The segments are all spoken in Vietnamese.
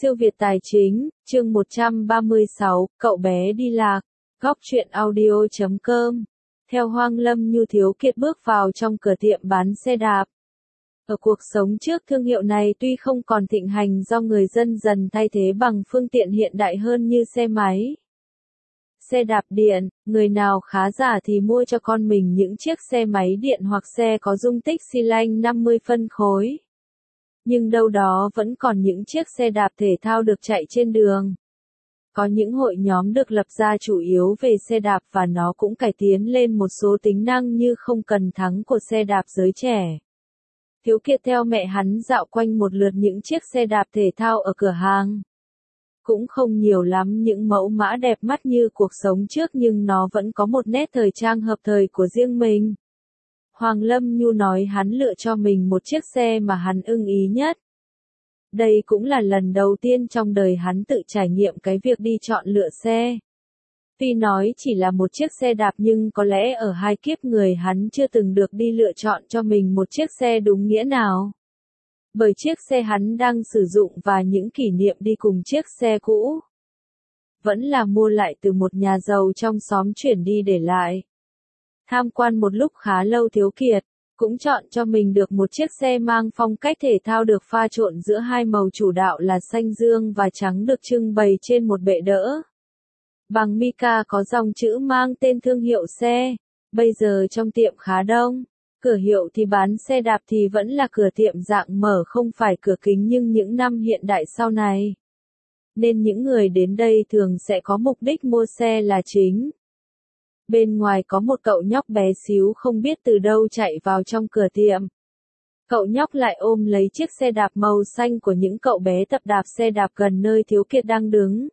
Siêu Việt Tài Chính, chương 136, cậu bé đi lạc. Góc truyện audio.com. Theo Hoang Lâm Nhu, Thiếu Kiệt bước vào trong cửa tiệm bán xe đạp. Ở cuộc sống trước, thương hiệu này tuy không còn thịnh hành do người dân dần thay thế bằng phương tiện hiện đại hơn như xe máy, xe đạp điện. Người nào khá giả thì mua cho con mình những chiếc xe máy điện hoặc xe có dung tích xi lanh 50 phân khối. Nhưng đâu đó vẫn còn những chiếc xe đạp thể thao được chạy trên đường. Có những hội nhóm được lập ra chủ yếu về xe đạp và nó cũng cải tiến lên một số tính năng như không cần thắng của xe đạp giới trẻ. Thiếu Kiệt theo mẹ hắn dạo quanh một lượt những chiếc xe đạp thể thao ở cửa hàng. Cũng không nhiều lắm những mẫu mã đẹp mắt như cuộc sống trước, nhưng nó vẫn có một nét thời trang hợp thời của riêng mình. Hoàng Lâm Nhu nói hắn lựa cho mình một chiếc xe mà hắn ưng ý nhất. Đây cũng là lần đầu tiên trong đời hắn tự trải nghiệm cái việc đi chọn lựa xe. Tuy nói chỉ là một chiếc xe đạp nhưng có lẽ ở hai kiếp người hắn chưa từng được đi lựa chọn cho mình một chiếc xe đúng nghĩa nào. Bởi chiếc xe hắn đang sử dụng và những kỷ niệm đi cùng chiếc xe cũ vẫn là mua lại từ một nhà giàu trong xóm chuyển đi để lại. Tham quan một lúc khá lâu, Thiếu Kiệt cũng chọn cho mình được một chiếc xe mang phong cách thể thao được pha trộn giữa hai màu chủ đạo là xanh dương và trắng, được trưng bày trên một bệ đỡ bằng mica có dòng chữ mang tên thương hiệu xe. Bây giờ trong tiệm khá đông. Cửa hiệu thì bán xe đạp thì vẫn là cửa tiệm dạng mở, không phải cửa kính, nhưng những năm hiện đại sau này, nên những người đến đây thường sẽ có mục đích mua xe là chính. Bên ngoài có một cậu nhóc bé xíu không biết từ đâu chạy vào trong cửa tiệm. Cậu nhóc lại ôm lấy chiếc xe đạp màu xanh của những cậu bé tập đạp xe đạp gần nơi Thiếu Kiệt đang đứng.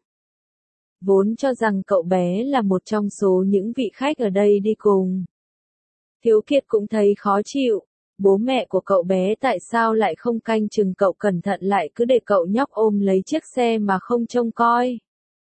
Vốn cho rằng cậu bé là một trong số những vị khách ở đây đi cùng, Thiếu Kiệt cũng thấy khó chịu. Bố mẹ của cậu bé tại sao lại không canh chừng cậu cẩn thận, lại cứ để cậu nhóc ôm lấy chiếc xe mà không trông coi.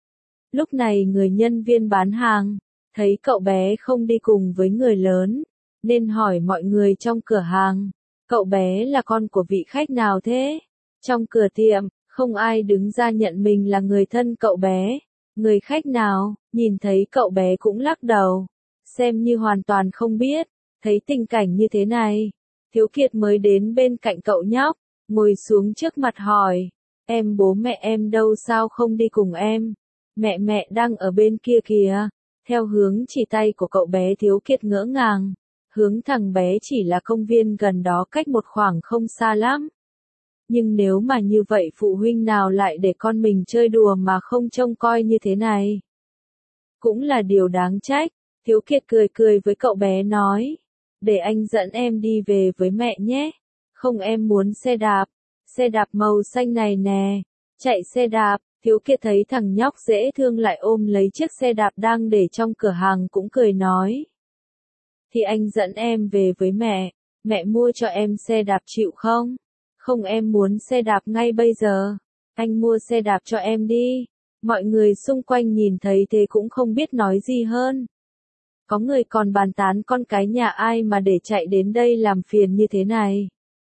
Lúc này người nhân viên bán hàng thấy cậu bé không đi cùng với người lớn, nên hỏi mọi người trong cửa hàng, cậu bé là con của vị khách nào thế? Trong cửa tiệm, không ai đứng ra nhận mình là người thân cậu bé. Người khách nào, nhìn thấy cậu bé cũng lắc đầu, xem như hoàn toàn không biết. Thấy tình cảnh như thế này, Thiếu Kiệt mới đến bên cạnh cậu nhóc, ngồi xuống trước mặt hỏi, bố mẹ em đâu, sao không đi cùng em? Mẹ đang ở bên kia kìa. Theo hướng chỉ tay của cậu bé, Thiếu Kiệt ngỡ ngàng, hướng thằng bé chỉ là công viên gần đó, cách một khoảng không xa lắm. Nhưng nếu mà như vậy, phụ huynh nào lại để con mình chơi đùa mà không trông coi như thế này? Cũng là điều đáng trách. Thiếu Kiệt cười với cậu bé nói, để anh dẫn em đi về với mẹ nhé. Không, em muốn xe đạp màu xanh này nè. Chạy xe đạp. Thiếu Kiệt thấy thằng nhóc dễ thương lại ôm lấy chiếc xe đạp đang để trong cửa hàng, cũng cười nói, thì anh dẫn em về với mẹ mua cho em xe đạp chịu không? Không, em muốn xe đạp ngay bây giờ. Anh mua xe đạp cho em đi. Mọi người xung quanh nhìn thấy thế cũng không biết nói gì hơn. Có người còn bàn tán con cái nhà ai mà để chạy đến đây làm phiền như thế này.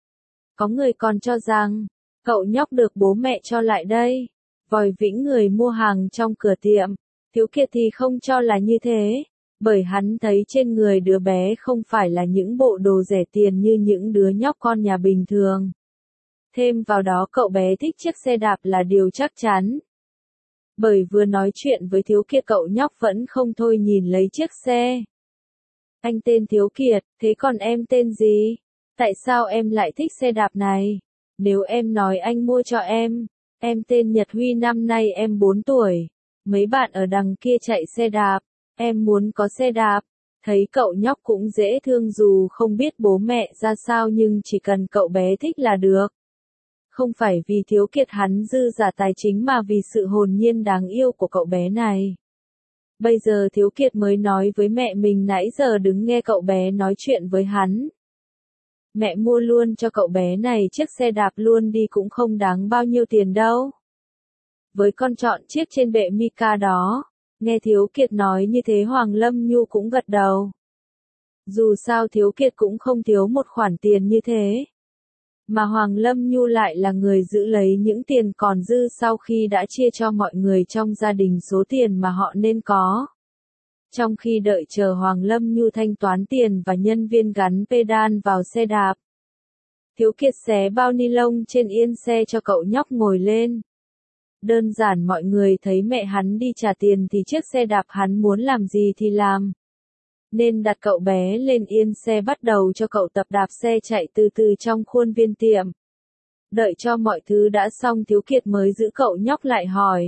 Có người còn cho rằng, cậu nhóc được bố mẹ cho lại đây, vòi vĩnh người mua hàng trong cửa tiệm. Thiếu Kiệt thì không cho là như thế, bởi hắn thấy trên người đứa bé không phải là những bộ đồ rẻ tiền như những đứa nhóc con nhà bình thường. Thêm vào đó, cậu bé thích chiếc xe đạp là điều chắc chắn. Bởi vừa nói chuyện với Thiếu Kiệt, cậu nhóc vẫn không thôi nhìn lấy chiếc xe. Anh tên Thiếu Kiệt, thế còn em tên gì? Tại sao em lại thích xe đạp này? Nếu em nói anh mua cho em tên Nhật Huy, năm nay em 4 tuổi. Mấy bạn ở đằng kia chạy xe đạp, em muốn có xe đạp. Thấy cậu nhóc cũng dễ thương, dù không biết bố mẹ ra sao nhưng chỉ cần cậu bé thích là được. Không phải vì Thiếu Kiệt hắn dư giả tài chính mà vì sự hồn nhiên đáng yêu của cậu bé này. Bây giờ Thiếu Kiệt mới nói với mẹ mình nãy giờ đứng nghe cậu bé nói chuyện với hắn. Mẹ mua luôn cho cậu bé này chiếc xe đạp luôn đi, cũng không đáng bao nhiêu tiền đâu. Với con chọn chiếc trên bệ mica đó. Nghe Thiếu Kiệt nói như thế, Hoàng Lâm Nhu cũng gật đầu. Dù sao Thiếu Kiệt cũng không thiếu một khoản tiền như thế. Mà Hoàng Lâm Nhu lại là người giữ lấy những tiền còn dư sau khi đã chia cho mọi người trong gia đình số tiền mà họ nên có. Trong khi đợi chờ Hoàng Lâm Nhu thanh toán tiền và nhân viên gắn pedal vào xe đạp, Thiếu Kiệt xé bao ni lông trên yên xe cho cậu nhóc ngồi lên. Đơn giản mọi người thấy mẹ hắn đi trả tiền thì chiếc xe đạp hắn muốn làm gì thì làm. Nên đặt cậu bé lên yên xe bắt đầu cho cậu tập đạp xe chạy từ từ trong khuôn viên tiệm. Đợi cho mọi thứ đã xong Thiếu Kiệt mới giữ cậu nhóc lại hỏi.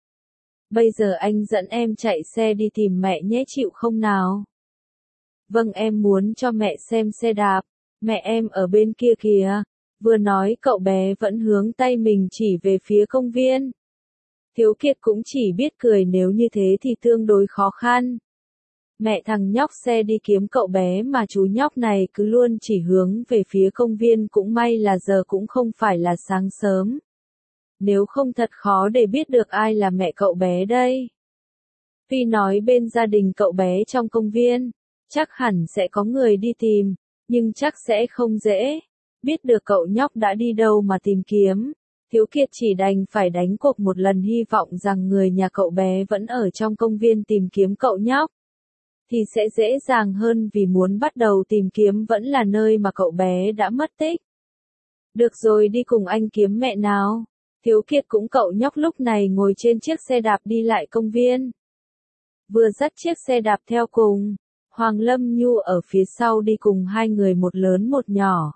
Bây giờ anh dẫn em chạy xe đi tìm mẹ nhé, chịu không nào? Vâng, em muốn cho mẹ xem xe đạp, mẹ em ở bên kia kìa. Vừa nói cậu bé vẫn hướng tay mình chỉ về phía công viên. Thiếu Kiệt cũng chỉ biết cười, nếu như thế thì tương đối khó khăn. Mẹ thằng nhóc xe đi kiếm cậu bé mà chú nhóc này cứ luôn chỉ hướng về phía công viên, cũng may là giờ cũng không phải là sáng sớm. Nếu không thật khó để biết được ai là mẹ cậu bé đây. Phi nói bên gia đình cậu bé trong công viên, chắc hẳn sẽ có người đi tìm, nhưng chắc sẽ không dễ. Biết được cậu nhóc đã đi đâu mà tìm kiếm, Thiếu Kiệt chỉ đành phải đánh cuộc một lần, hy vọng rằng người nhà cậu bé vẫn ở trong công viên tìm kiếm cậu nhóc. Thì sẽ dễ dàng hơn, vì muốn bắt đầu tìm kiếm vẫn là nơi mà cậu bé đã mất tích. Được rồi, đi cùng anh kiếm mẹ nào. Thiếu Kiệt cũng cậu nhóc lúc này ngồi trên chiếc xe đạp đi lại công viên. Vừa dắt chiếc xe đạp theo cùng, Hoàng Lâm Nhu ở phía sau đi cùng hai người, một lớn một nhỏ.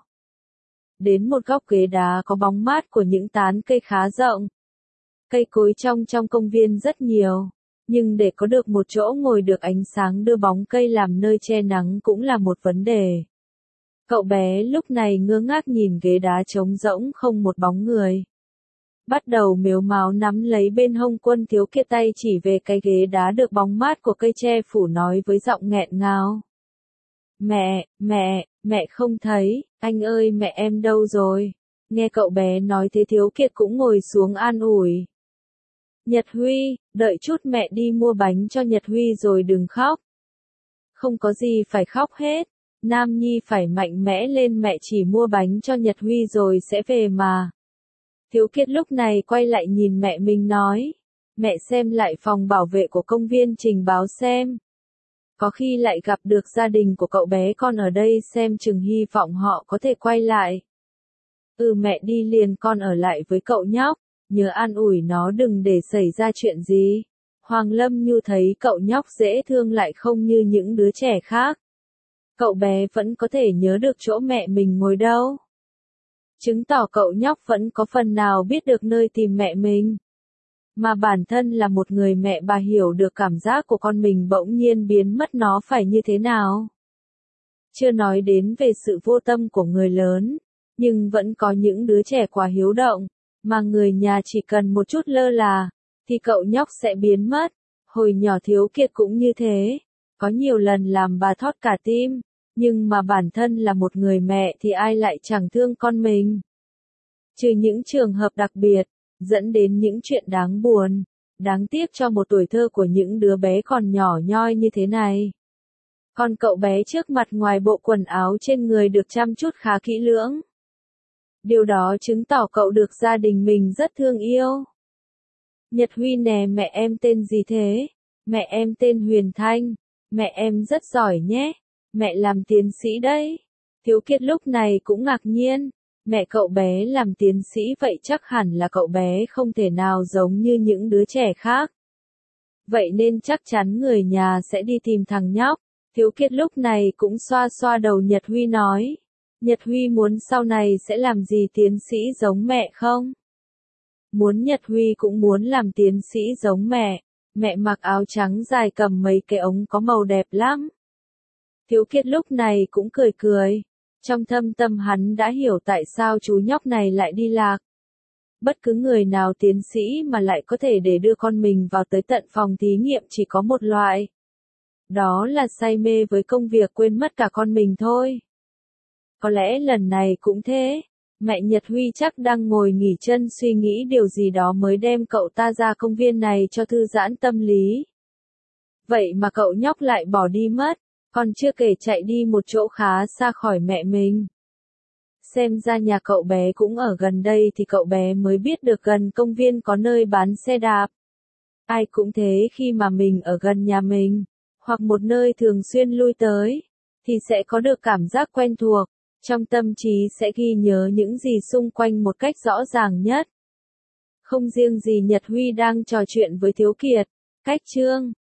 Đến một góc ghế đá có bóng mát của những tán cây khá rộng. Cây cối trong công viên rất nhiều, nhưng để có được một chỗ ngồi được ánh sáng đưa bóng cây làm nơi che nắng cũng là một vấn đề. Cậu bé lúc này ngơ ngác nhìn ghế đá trống rỗng không một bóng người. Bắt đầu mếu máo nắm lấy bên hông quần. Thiếu Kiệt tay chỉ về cái ghế đá được bóng mát của cây che phủ, nói với giọng nghẹn ngào. Mẹ không thấy, anh ơi mẹ em đâu rồi? Nghe cậu bé nói thế Thiếu Kiệt cũng ngồi xuống an ủi. Nhật Huy, đợi chút mẹ đi mua bánh cho Nhật Huy rồi đừng khóc. Không có gì phải khóc hết, Nam Nhi phải mạnh mẽ lên, mẹ chỉ mua bánh cho Nhật Huy rồi sẽ về mà. Thiếu Kiệt lúc này quay lại nhìn mẹ mình nói, mẹ xem lại phòng bảo vệ của công viên trình báo xem. Có khi lại gặp được gia đình của cậu bé con ở đây, xem chừng hy vọng họ có thể quay lại. Mẹ đi liền, con ở lại với cậu nhóc, nhớ an ủi nó đừng để xảy ra chuyện gì. Hoàng Lâm Nhu thấy cậu nhóc dễ thương lại không như những đứa trẻ khác. Cậu bé vẫn có thể nhớ được chỗ mẹ mình ngồi đâu. Chứng tỏ cậu nhóc vẫn có phần nào biết được nơi tìm mẹ mình. Mà bản thân là một người mẹ, bà hiểu được cảm giác của con mình bỗng nhiên biến mất nó phải như thế nào. Chưa nói đến về sự vô tâm của người lớn, nhưng vẫn có những đứa trẻ quá hiếu động, mà người nhà chỉ cần một chút lơ là, thì cậu nhóc sẽ biến mất. Hồi nhỏ Thiếu Kiệt cũng như thế, có nhiều lần làm bà thót cả tim, nhưng mà bản thân là một người mẹ thì ai lại chẳng thương con mình. Trừ những trường hợp đặc biệt, dẫn đến những chuyện đáng buồn, đáng tiếc cho một tuổi thơ của những đứa bé còn nhỏ nhoi như thế này. Còn cậu bé trước mặt, ngoài bộ quần áo trên người được chăm chút khá kỹ lưỡng, điều đó chứng tỏ cậu được gia đình mình rất thương yêu. Nhật Huy nè, mẹ em tên gì thế? Mẹ em tên Huyền Thanh, mẹ em rất giỏi nhé, mẹ làm tiến sĩ đấy. Thiếu Kiệt lúc này cũng ngạc nhiên, mẹ cậu bé làm tiến sĩ vậy chắc hẳn là cậu bé không thể nào giống như những đứa trẻ khác. Vậy nên chắc chắn người nhà sẽ đi tìm thằng nhóc. Thiếu Kiệt lúc này cũng xoa xoa đầu Nhật Huy nói, Nhật Huy muốn sau này sẽ làm gì, tiến sĩ giống mẹ không? Muốn. Nhật Huy cũng muốn làm tiến sĩ giống mẹ. Mẹ mặc áo trắng dài cầm mấy cái ống có màu đẹp lắm. Thiếu Kiệt lúc này cũng cười cười. Trong thâm tâm hắn đã hiểu tại sao chú nhóc này lại đi lạc. Bất cứ người nào tiến sĩ mà lại có thể để đưa con mình vào tới tận phòng thí nghiệm chỉ có một loại. Đó là say mê với công việc, quên mất cả con mình thôi. Có lẽ lần này cũng thế. Mẹ Nhật Huy chắc đang ngồi nghỉ chân suy nghĩ điều gì đó mới đem cậu ta ra công viên này cho thư giãn tâm lý. Vậy mà cậu nhóc lại bỏ đi mất, còn chưa kể chạy đi một chỗ khá xa khỏi mẹ mình. Xem ra nhà cậu bé cũng ở gần đây thì cậu bé mới biết được gần công viên có nơi bán xe đạp. Ai cũng thế, khi mà mình ở gần nhà mình, hoặc một nơi thường xuyên lui tới, thì sẽ có được cảm giác quen thuộc, trong tâm trí sẽ ghi nhớ những gì xung quanh một cách rõ ràng nhất. Không riêng gì Nhật Huy đang trò chuyện với Thiếu Kiệt, cách chương